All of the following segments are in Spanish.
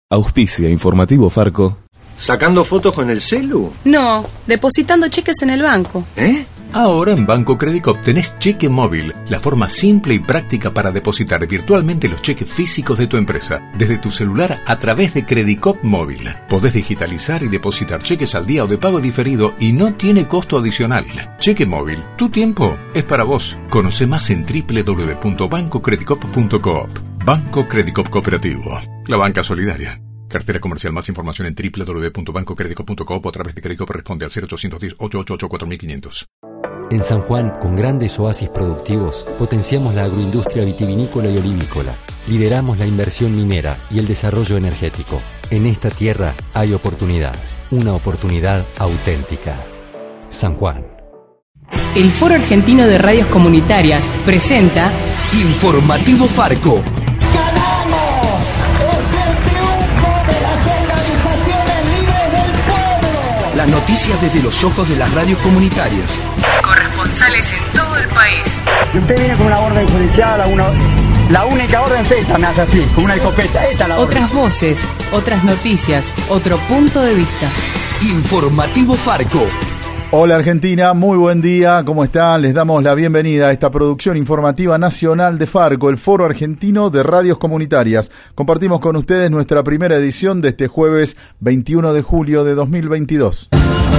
Auspicia Informativo Farco. ¿Sacando fotos con el celu? No, depositando cheques en el banco. Ahora en Banco Credicop tenés cheque móvil, la forma simple y práctica para depositar virtualmente los cheques físicos de tu empresa, desde tu celular a través de Credicop Móvil. Podés digitalizar y depositar cheques al día o de pago diferido y no tiene costo adicional. Cheque móvil, tu tiempo es para vos. Conoce más en www.bancocredicop.coop. Banco Credicop Cooperativo, la banca solidaria. Cartera comercial. Más información en www.bancocredicop.coop o a través de Credicop. Responde al 0810-888-4500. En San Juan, con grandes oasis productivos, potenciamos la agroindustria vitivinícola y olivícola. Lideramos la inversión minera y el desarrollo energético. En esta tierra hay oportunidad, una oportunidad auténtica. San Juan. El Foro Argentino de Radios Comunitarias presenta Informativo Farco. ¡Ganamos! ¡Es el triunfo de las organizaciones libres del pueblo! Las noticias desde los ojos de las radios comunitarias. Corresponsales en todo el país. Y usted viene con una orden judicial, la única orden es esta, me hace así, con una escopeta. Esta es la orden. Otras voces, otras noticias, otro punto de vista. Informativo Farco. Hola Argentina, muy buen día, ¿cómo están? Les damos la bienvenida a esta producción informativa nacional de Farco, el Foro Argentino de Radios Comunitarias. Compartimos con ustedes nuestra primera edición de este jueves 21 de julio de 2022.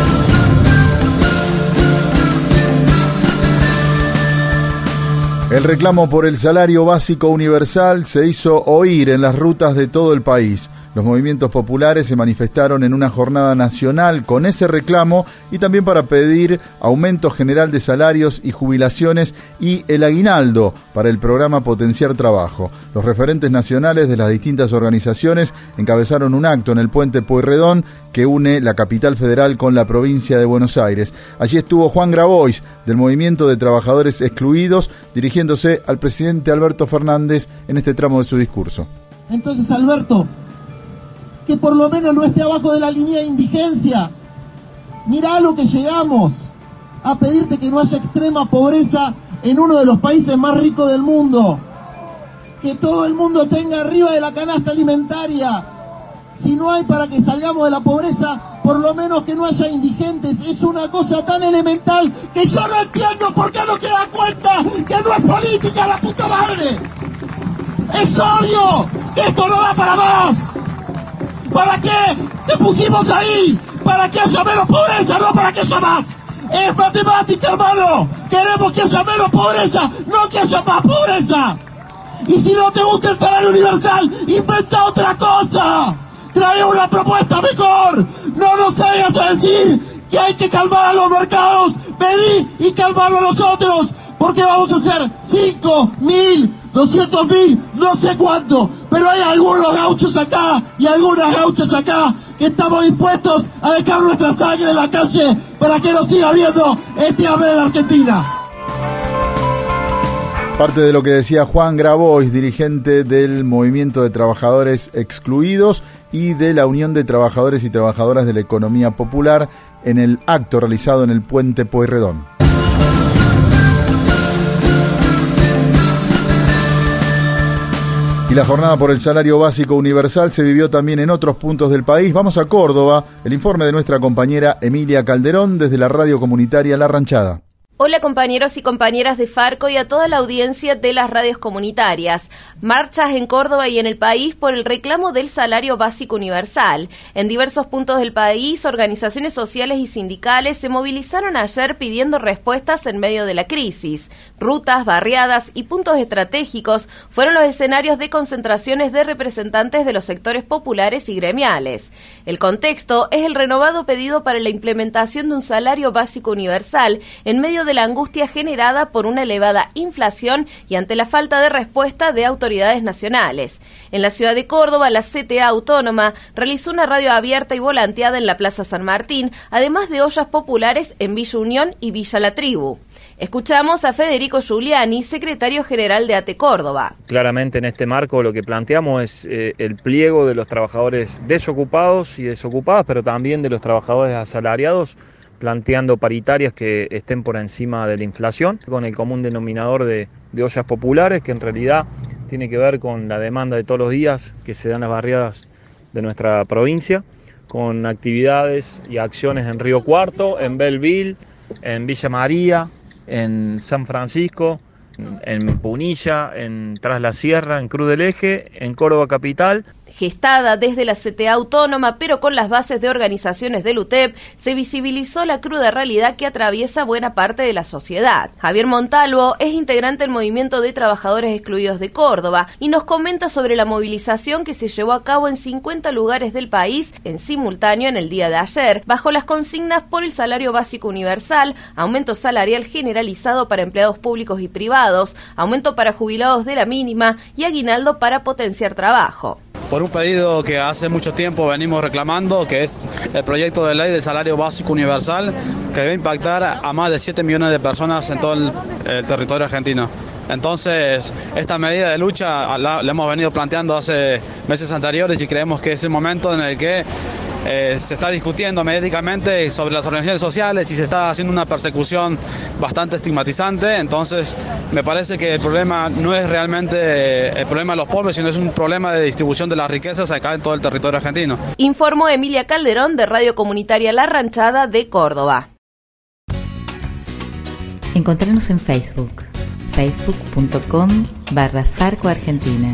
El reclamo por el salario básico universal se hizo oír en las rutas de todo el país. Los movimientos populares se manifestaron en una jornada nacional con ese reclamo y también para pedir aumento general de salarios y jubilaciones y el aguinaldo para el programa Potenciar Trabajo. Los referentes nacionales de las distintas organizaciones encabezaron un acto en el puente Pueyrredón que une la capital federal con la provincia de Buenos Aires. Allí estuvo Juan Grabois, del Movimiento de Trabajadores Excluidos, dirigiéndose al presidente Alberto Fernández en este tramo de su discurso. Entonces, Alberto, que por lo menos no esté abajo de la línea de indigencia. Mirá lo que llegamos a pedirte, que no haya extrema pobreza en uno de los países más ricos del mundo, que todo el mundo tenga arriba de la canasta alimentaria. Si no hay para que salgamos de la pobreza, por lo menos que no haya indigentes. Es una cosa tan elemental que yo no entiendo por qué no se da cuenta que no es política, la puta madre. Es obvio que esto no da para más. ¿Para qué te pusimos ahí? Para que haya menos pobreza, no para que haya más. Es matemática, hermano. Queremos que haya menos pobreza, no que haya más pobreza. Y si no te gusta el salario universal, inventa otra cosa. Trae una propuesta mejor. No nos salgas a decir que hay que calmar a los mercados. Vení y calmarlo a nosotros. Porque vamos a hacer 5.000, 200.000, no sé cuánto, pero hay algunos gauchos acá y algunas gauchas acá que estamos dispuestos a dejar nuestra sangre en la calle para que no siga habiendo este hambre en la Argentina. Parte de lo que decía Juan Grabois, dirigente del Movimiento de Trabajadores Excluidos y de la Unión de Trabajadores y Trabajadoras de la Economía Popular en el acto realizado en el puente Pueyrredón. Y la jornada por el salario básico universal se vivió también en otros puntos del país. Vamos a Córdoba, el informe de nuestra compañera Emilia Calderón desde la radio comunitaria La Ranchada. Hola compañeros y compañeras de Farco y a toda la audiencia de las radios comunitarias. Marchas en Córdoba y en el país por el reclamo del salario básico universal. En diversos puntos del país, organizaciones sociales y sindicales se movilizaron ayer pidiendo respuestas en medio de la crisis. Rutas, barriadas y puntos estratégicos fueron los escenarios de concentraciones de representantes de los sectores populares y gremiales. El contexto es el renovado pedido para la implementación de un salario básico universal en medio de la angustia generada por una elevada inflación y ante la falta de respuesta de autoridades nacionales. En la ciudad de Córdoba, la CTA Autónoma realizó una radio abierta y volanteada en la Plaza San Martín, además de ollas populares en Villa Unión y Villa La Tribu. Escuchamos a Federico Giuliani, secretario general de ATE Córdoba. Claramente en este marco lo que planteamos es el pliego de los trabajadores desocupados y desocupadas, pero también de los trabajadores asalariados, planteando paritarias que estén por encima de la inflación, con el común denominador de ollas populares, que en realidad tiene que ver con la demanda de todos los días que se dan las barriadas de nuestra provincia, con actividades y acciones en Río Cuarto, en Belleville, en Villa María, en San Francisco, en Punilla, en Tras la Sierra, en Cruz del Eje, en Córdoba Capital. Gestada desde la CTA Autónoma, pero con las bases de organizaciones del UTEP, se visibilizó la cruda realidad que atraviesa buena parte de la sociedad. Javier Montalvo es integrante del Movimiento de Trabajadores Excluidos de Córdoba y nos comenta sobre la movilización que se llevó a cabo en 50 lugares del país en simultáneo en el día de ayer, bajo las consignas por el salario básico universal, aumento salarial generalizado para empleados públicos y privados, aumento para jubilados de la mínima y aguinaldo para potenciar trabajo. Por un pedido que hace mucho tiempo venimos reclamando, que es el proyecto de ley del salario básico universal, que debe impactar a más de 7 millones de personas en todo el territorio argentino. Entonces, esta medida de lucha la hemos venido planteando hace meses anteriores y creemos que es el momento en el que se está discutiendo mediáticamente sobre las organizaciones sociales y se está haciendo una persecución bastante estigmatizante. Entonces me parece que el problema no es realmente el problema de los pobres, sino es un problema de distribución de las riquezas acá en todo el territorio argentino. Informó Emilia Calderón de Radio Comunitaria La Ranchada de Córdoba. Encontrarnos en Facebook, facebook.com/Farco Argentina.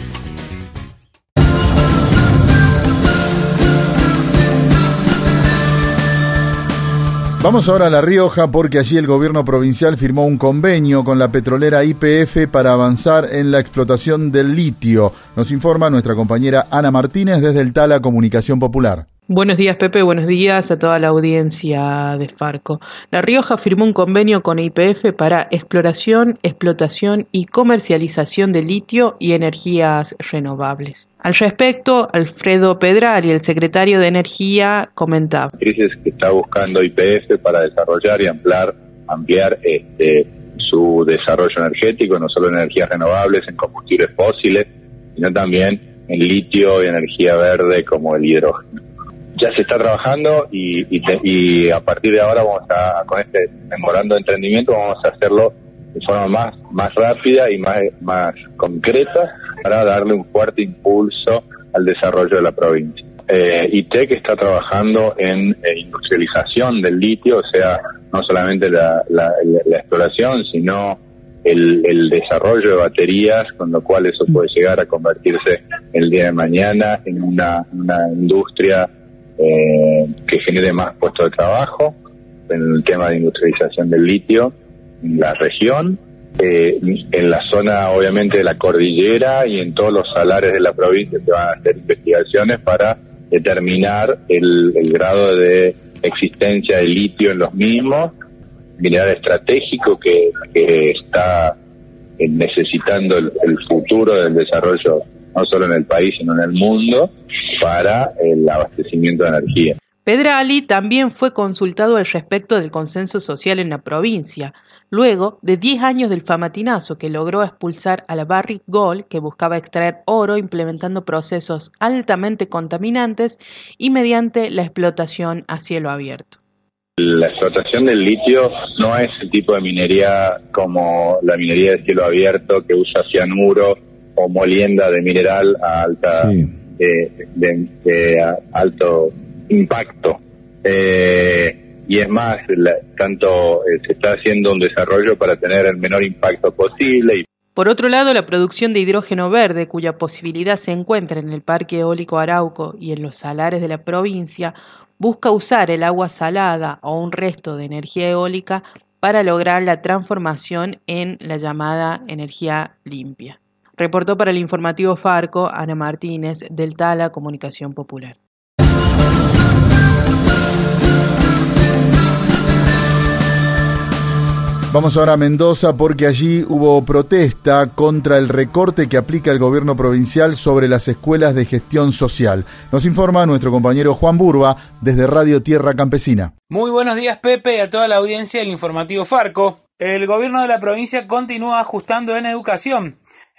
Vamos ahora a La Rioja porque allí el gobierno provincial firmó un convenio con la petrolera YPF para avanzar en la explotación del litio. Nos informa nuestra compañera Ana Martínez desde el Tala Comunicación Popular. Buenos días, Pepe, buenos días a toda la audiencia de Farco. La Rioja firmó un convenio con YPF para exploración, explotación y comercialización de litio y energías renovables. Al respecto, Alfredo Pedrari, el secretario de Energía, comentaba. Crisis que está buscando YPF para desarrollar y ampliar su desarrollo energético, no solo en energías renovables, en combustibles fósiles, sino también en litio y energía verde como el hidrógeno. Ya se está trabajando y a partir de ahora con este memorando de entendimiento vamos a hacerlo de forma más rápida y más concreta para darle un fuerte impulso al desarrollo de la provincia. ITEC está trabajando en industrialización del litio, o sea, no solamente la exploración, sino el desarrollo de baterías, con lo cual eso puede llegar a convertirse el día de mañana en una industria que genere más puestos de trabajo en el tema de industrialización del litio en la región, en la zona obviamente de la cordillera y en todos los salares de la provincia se van a hacer investigaciones para determinar el grado de existencia de litio en los mismos, mineral estratégico que está necesitando el futuro del desarrollo no solo en el país sino en el mundo para el abastecimiento de energía. Pedrali también fue consultado al respecto del consenso social en la provincia, luego de 10 años del famatinazo que logró expulsar a la Barrick Gold, que buscaba extraer oro implementando procesos altamente contaminantes y mediante la explotación a cielo abierto. La explotación del litio no es el tipo de minería como la minería de cielo abierto que usa cianuro o molienda de mineral a alta de alto impacto. Y es más, se está haciendo un desarrollo para tener el menor impacto posible. Por otro lado, la producción de hidrógeno verde, cuya posibilidad se encuentra en el Parque Eólico Arauco y en los salares de la provincia, busca usar el agua salada o un resto de energía eólica para lograr la transformación en la llamada energía limpia. Reportó para el informativo Farco Ana Martínez del Tala Comunicación Popular. Vamos ahora a Mendoza porque allí hubo protesta contra el recorte que aplica el gobierno provincial sobre las escuelas de gestión social. Nos informa nuestro compañero Juan Burba desde Radio Tierra Campesina. Muy buenos días, Pepe, y a toda la audiencia del informativo Farco. El gobierno de la provincia continúa ajustando en educación.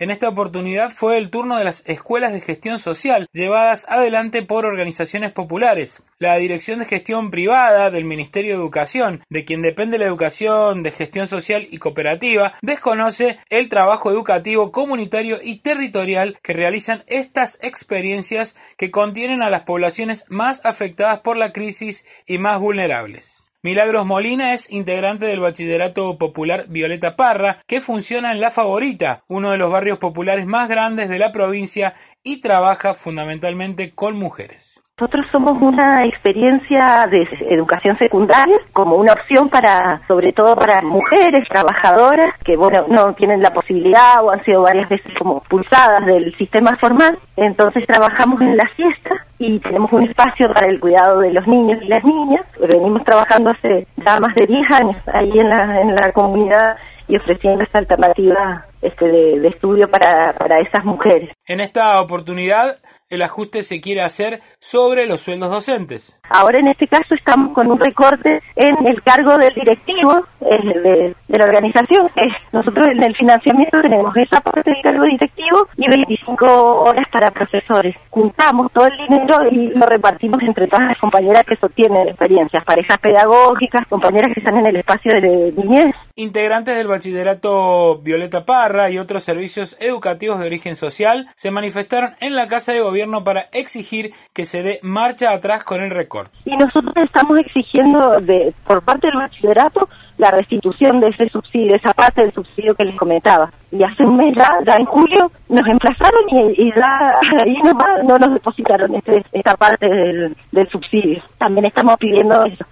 En esta oportunidad fue el turno de las escuelas de gestión social, llevadas adelante por organizaciones populares. La Dirección de Gestión Privada del Ministerio de Educación, de quien depende la educación de gestión social y cooperativa, desconoce el trabajo educativo, comunitario y territorial que realizan estas experiencias que contienen a las poblaciones más afectadas por la crisis y más vulnerables. Milagros Molina es integrante del Bachillerato Popular Violeta Parra, que funciona en La Favorita, uno de los barrios populares más grandes de la provincia, y trabaja fundamentalmente con mujeres. Nosotros somos una experiencia de educación secundaria como una opción sobre todo para mujeres trabajadoras que no tienen la posibilidad o han sido varias veces como expulsadas del sistema formal. Entonces trabajamos en la siesta y tenemos un espacio para el cuidado de los niños y las niñas. Venimos trabajando hace ya más de 10 años ahí en la comunidad y ofreciendo esta alternativa de estudio para esas mujeres. En esta oportunidad, el ajuste se quiere hacer sobre los sueldos docentes. Ahora, en este caso, estamos con un recorte en el cargo del directivo de la organización. Nosotros en el financiamiento tenemos esa parte del cargo directivo y 25 horas para profesores. Juntamos todo el dinero y lo repartimos entre todas las compañeras que sostienen experiencias, parejas pedagógicas, compañeras que están en el espacio de niñez. Integrantes del Bachillerato Violeta Parra y otros servicios educativos de origen social se manifestaron en la Casa de Gobierno para exigir que se dé marcha atrás con el recorte. Y nosotros estamos exigiendo por parte del bachillerato la restitución de ese subsidio, esa parte del subsidio que les comentaba. Y hace un mes ya en julio nos emplazaron y ya ahí nomás no nos depositaron esta parte del subsidio. También estamos pidiendo eso.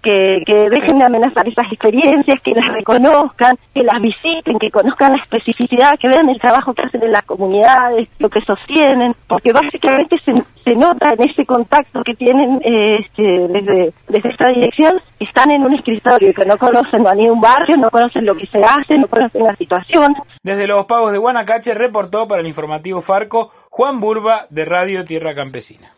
Que dejen de amenazar esas experiencias, que las reconozcan, que las visiten, que conozcan la especificidad, que vean el trabajo que hacen en las comunidades, lo que sostienen, porque básicamente se nota en ese contacto que tienen desde esta dirección, están en un escritorio, que no conocen ni un barrio, no conocen lo que se hace, no conocen la situación. Desde Los Pagos de Guanacache reportó para el informativo Farco Juan Burba de Radio Tierra Campesina.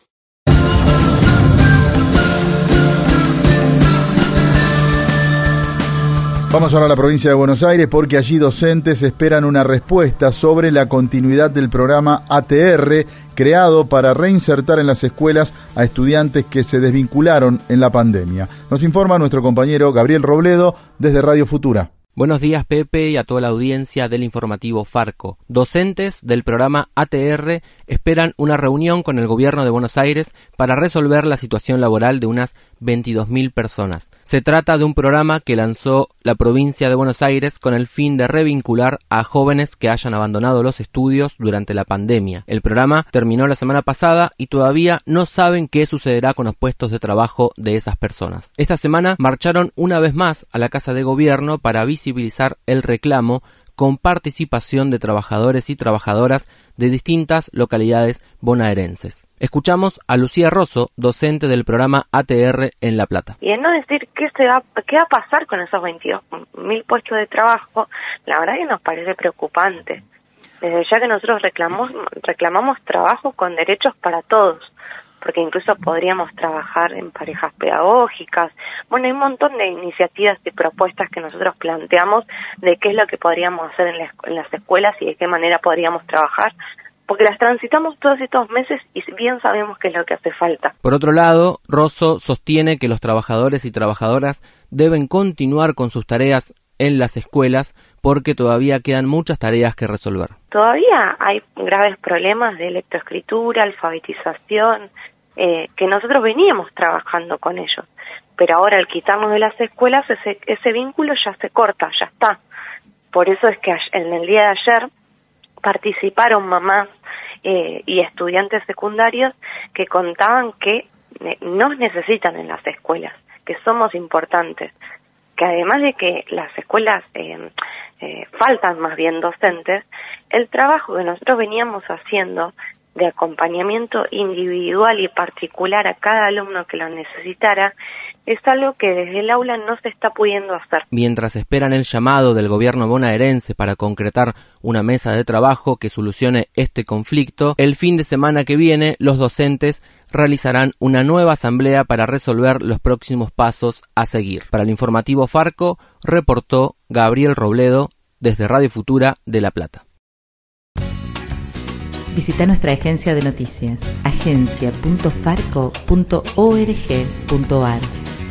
Vamos ahora a la provincia de Buenos Aires porque allí docentes esperan una respuesta sobre la continuidad del programa ATR creado para reinsertar en las escuelas a estudiantes que se desvincularon en la pandemia. Nos informa nuestro compañero Gabriel Robledo desde Radio Futura. Buenos días, Pepe, y a toda la audiencia del informativo Farco. Docentes del programa ATR esperan una reunión con el gobierno de Buenos Aires para resolver la situación laboral de unas 22.000 personas. Se trata de un programa que lanzó la provincia de Buenos Aires con el fin de revincular a jóvenes que hayan abandonado los estudios durante la pandemia. El programa terminó la semana pasada y todavía no saben qué sucederá con los puestos de trabajo de esas personas. Esta semana marcharon una vez más a la Casa de Gobierno para visibilizar el reclamo con participación de trabajadores y trabajadoras de distintas localidades bonaerenses. Escuchamos a Lucía Rosso, docente del programa ATR en La Plata. Y en no decir qué va a pasar con esos 22.000 puestos de trabajo, la verdad que nos parece preocupante. Desde ya que nosotros reclamamos trabajo con derechos para todos, porque incluso podríamos trabajar en parejas pedagógicas. Bueno, hay un montón de iniciativas y propuestas que nosotros planteamos de qué es lo que podríamos hacer en las escuelas y de qué manera podríamos trabajar, porque las transitamos todos estos meses y bien sabemos qué es lo que hace falta. Por otro lado, Rosso sostiene que los trabajadores y trabajadoras deben continuar con sus tareas en las escuelas porque todavía quedan muchas tareas que resolver. Todavía hay graves problemas de lectoescritura, alfabetización, que nosotros veníamos trabajando con ellos, pero ahora al quitarnos de las escuelas ese vínculo ya se corta, ya está. Por eso es que en el día de ayer participaron mamás y estudiantes secundarios que contaban que nos necesitan en las escuelas, que somos importantes, que además de que las escuelas faltan más bien docentes, el trabajo que nosotros veníamos haciendo de acompañamiento individual y particular a cada alumno que lo necesitara, es algo que desde el aula no se está pudiendo hacer. Mientras esperan el llamado del gobierno bonaerense para concretar una mesa de trabajo que solucione este conflicto, el fin de semana que viene los docentes realizarán una nueva asamblea para resolver los próximos pasos a seguir. Para el informativo Farco, reportó Gabriel Robledo desde Radio Futura de La Plata. Visita nuestra agencia de noticias, agencia.farco.org.ar.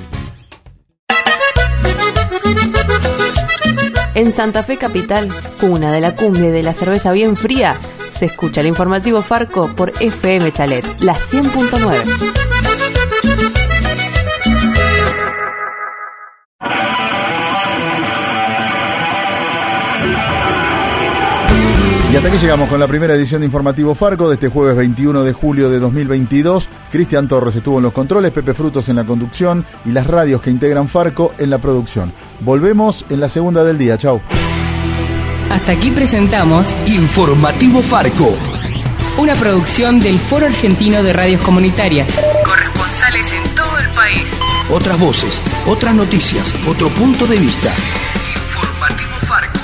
En Santa Fe Capital, cuna de la cumbia y de la cerveza bien fría, se escucha el informativo Farco por FM Chalet, la 100.9. Y hasta aquí llegamos con la primera edición de Informativo Farco de este jueves 21 de julio de 2022. Cristian Torres estuvo en los controles, Pepe Frutos en la conducción y las radios que integran Farco en la producción. Volvemos en la segunda del día. Chau. Hasta aquí presentamos Informativo Farco, una producción del Foro Argentino de Radios Comunitarias. Corresponsales en todo el país. otras voces, otras noticias, otro punto de vista. Informativo Farco.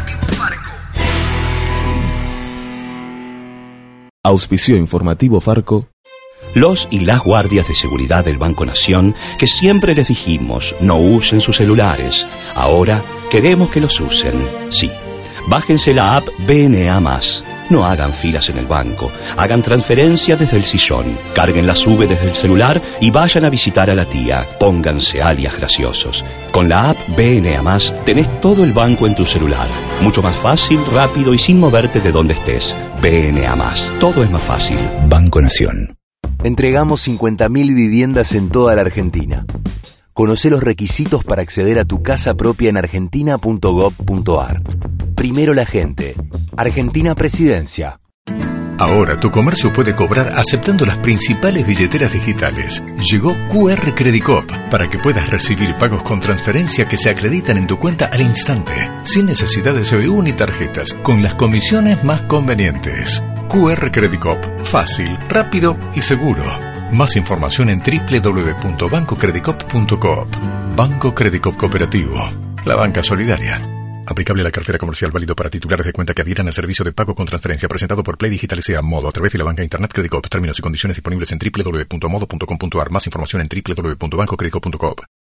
Auspició Informativo Farco. Los y las guardias de seguridad del Banco Nación, que siempre les dijimos no usen sus celulares, ahora queremos que los usen. Sí, bájense la app BNA+. No hagan filas en el banco, hagan transferencias desde el sillón, carguen la SUBE desde el celular y vayan a visitar a la tía. Pónganse alias graciosos. Con la app BNA+, tenés todo el banco en tu celular. Mucho más fácil, rápido y sin moverte de donde estés. BNA+, todo es más fácil. Banco Nación. Entregamos 50.000 viviendas en toda la Argentina. Conocé los requisitos para acceder a tu casa propia en argentina.gov.ar. Primero la gente. Argentina Presidencia. Ahora tu comercio puede cobrar aceptando las principales billeteras digitales. Llegó QR Credicop para que puedas recibir pagos con transferencia que se acreditan en tu cuenta al instante, sin necesidad de CBU ni tarjetas, con las comisiones más convenientes. QR Credicop, fácil, rápido y seguro. Más información en www.bancocredicop.coop. Banco Credicop Cooperativo, la banca solidaria. Aplicable a la cartera comercial, válido para titulares de cuenta que adhieran al servicio de pago con transferencia presentado por Play Digital S.A. Modo a través de la banca Internet Credicop. Términos y condiciones disponibles en www.modo.com.ar. Más información en www.bancocredicop.coop.